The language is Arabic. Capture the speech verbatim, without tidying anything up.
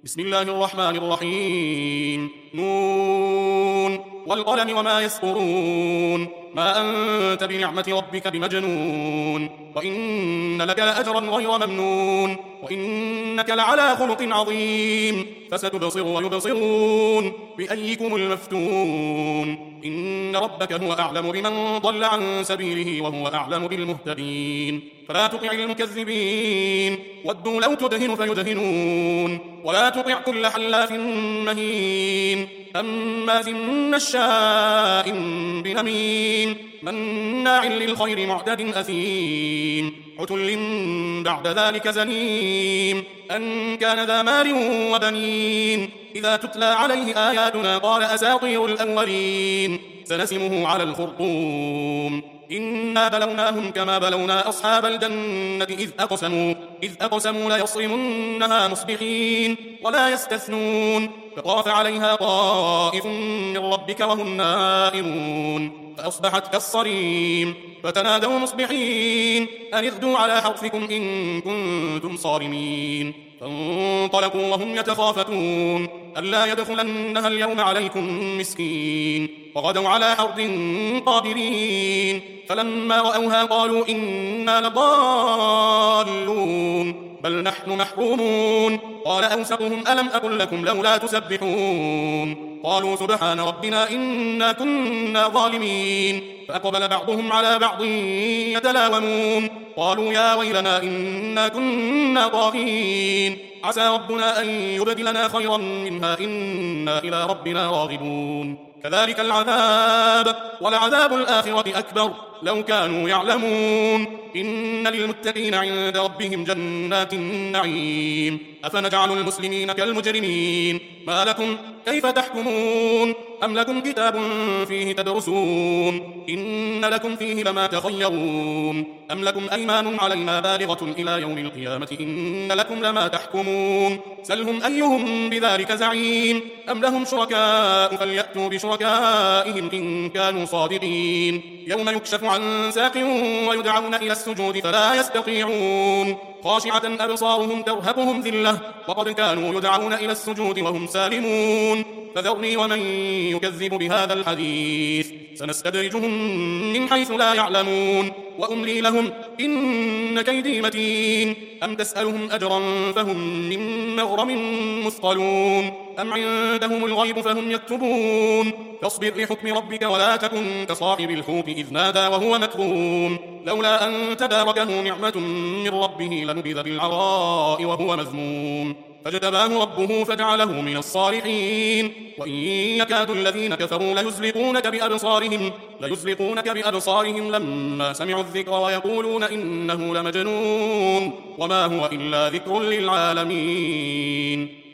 بسم الله الرحمن الرحيم. نون والقلم وما يسطرون. ما أنت بنعمة ربك بمجنون. وإن لك لأجرا غير ممنون. وإنك لعلى خلق عظيم. فستبصر ويبصرون بأيكم المفتون. إن ربك هو أعلم بمن ضل عن سبيله وهو أعلم بالمهتدين. فلا تطع المكذبين ودوا لو تدهن فيدهنون. ولا تطع كل حلاف مهين هماز مشاء بنميم مناع للخير معتد أثيم عتل بعد ذلك زنيم أن كان ذا مال وبنين. إذا تتلى عليه آياتنا قال أساطير الأولين. سنسمه على الخرطوم. إنا بلوناهم كما بلونا أصحاب الجنة إذ أقسموا إذ أقسموا ليصرمنها مصبحين ولا يستثنون. فطاف عليها طائف من ربك وهم نائمون فأصبحت كالصريم. فتنادوا مصبحين أن اغدوا على حرثكم إن كنتم صارمين. فانطلقوا وهم يتخافتون ألا يدخلنها اليوم عليكم مسكين. وغدوا على حرد قادرين. فلما رأوها قالوا إنا لضالون بل نحن محرومون. قال أوسطهم ألم أقل لكم لولا تسبحون. قالوا سبحان ربنا إنا كنا ظالمين. فأقبل بعضهم على بعض يتلاومون قالوا يا ويلنا إنا كنا طاغين. عسى ربنا أن يبدلنا خيرا منها إنا إلى ربنا راغبون. كذلك العذاب ولعذاب الآخرة أكبر لو كانوا يعلمون. إن للمتقين عند ربهم جنات النعيم. أفنجعل المسلمين كالمجرمين. ما لكم كيف تحكمون. أم لكم كتاب فيه تدرسون. إن لكم فيه لما تخيرون. أم لكم أيمان علينا بالغة إلى يوم القيامة إن لكم لما تحكمون. سلهم أيهم بذلك زعيم. أم لهم شركاء فليأتوا بشركائهم إن كانوا صادقين. يوم يكشف عن ساق ويدعون إلى السجود فلا يستطيعون. خاشعة أبصارهم ترهقهم ذلة وقد كانوا يدعون إلى السجود وهم سالمون. فذرني ومن يكذب بهذا الحديث سنستدرجهم من حيث لا يعلمون وأملي لهم إن كيدي متين. أم تسألهم أجرا فهم من مغرم مثقلون. أم عندهم الغيب فهم يكتبون. فاصبر لحكم ربك ولا تكن كصاحب الحوت إذ نادى وهو مكظوم لولا أن تداركه نعمة من ربه لنبذ بالعراء وهو مذموم. فاجتباه ربه فجعله من الصالحين. وإن يكاد الذين كفروا ليزلقونك بأبصارهم ليزلقونك بأبصارهم لما سمعوا الذكر ويقولون إنه لمجنون وما هو إلا ذكر للعالمين.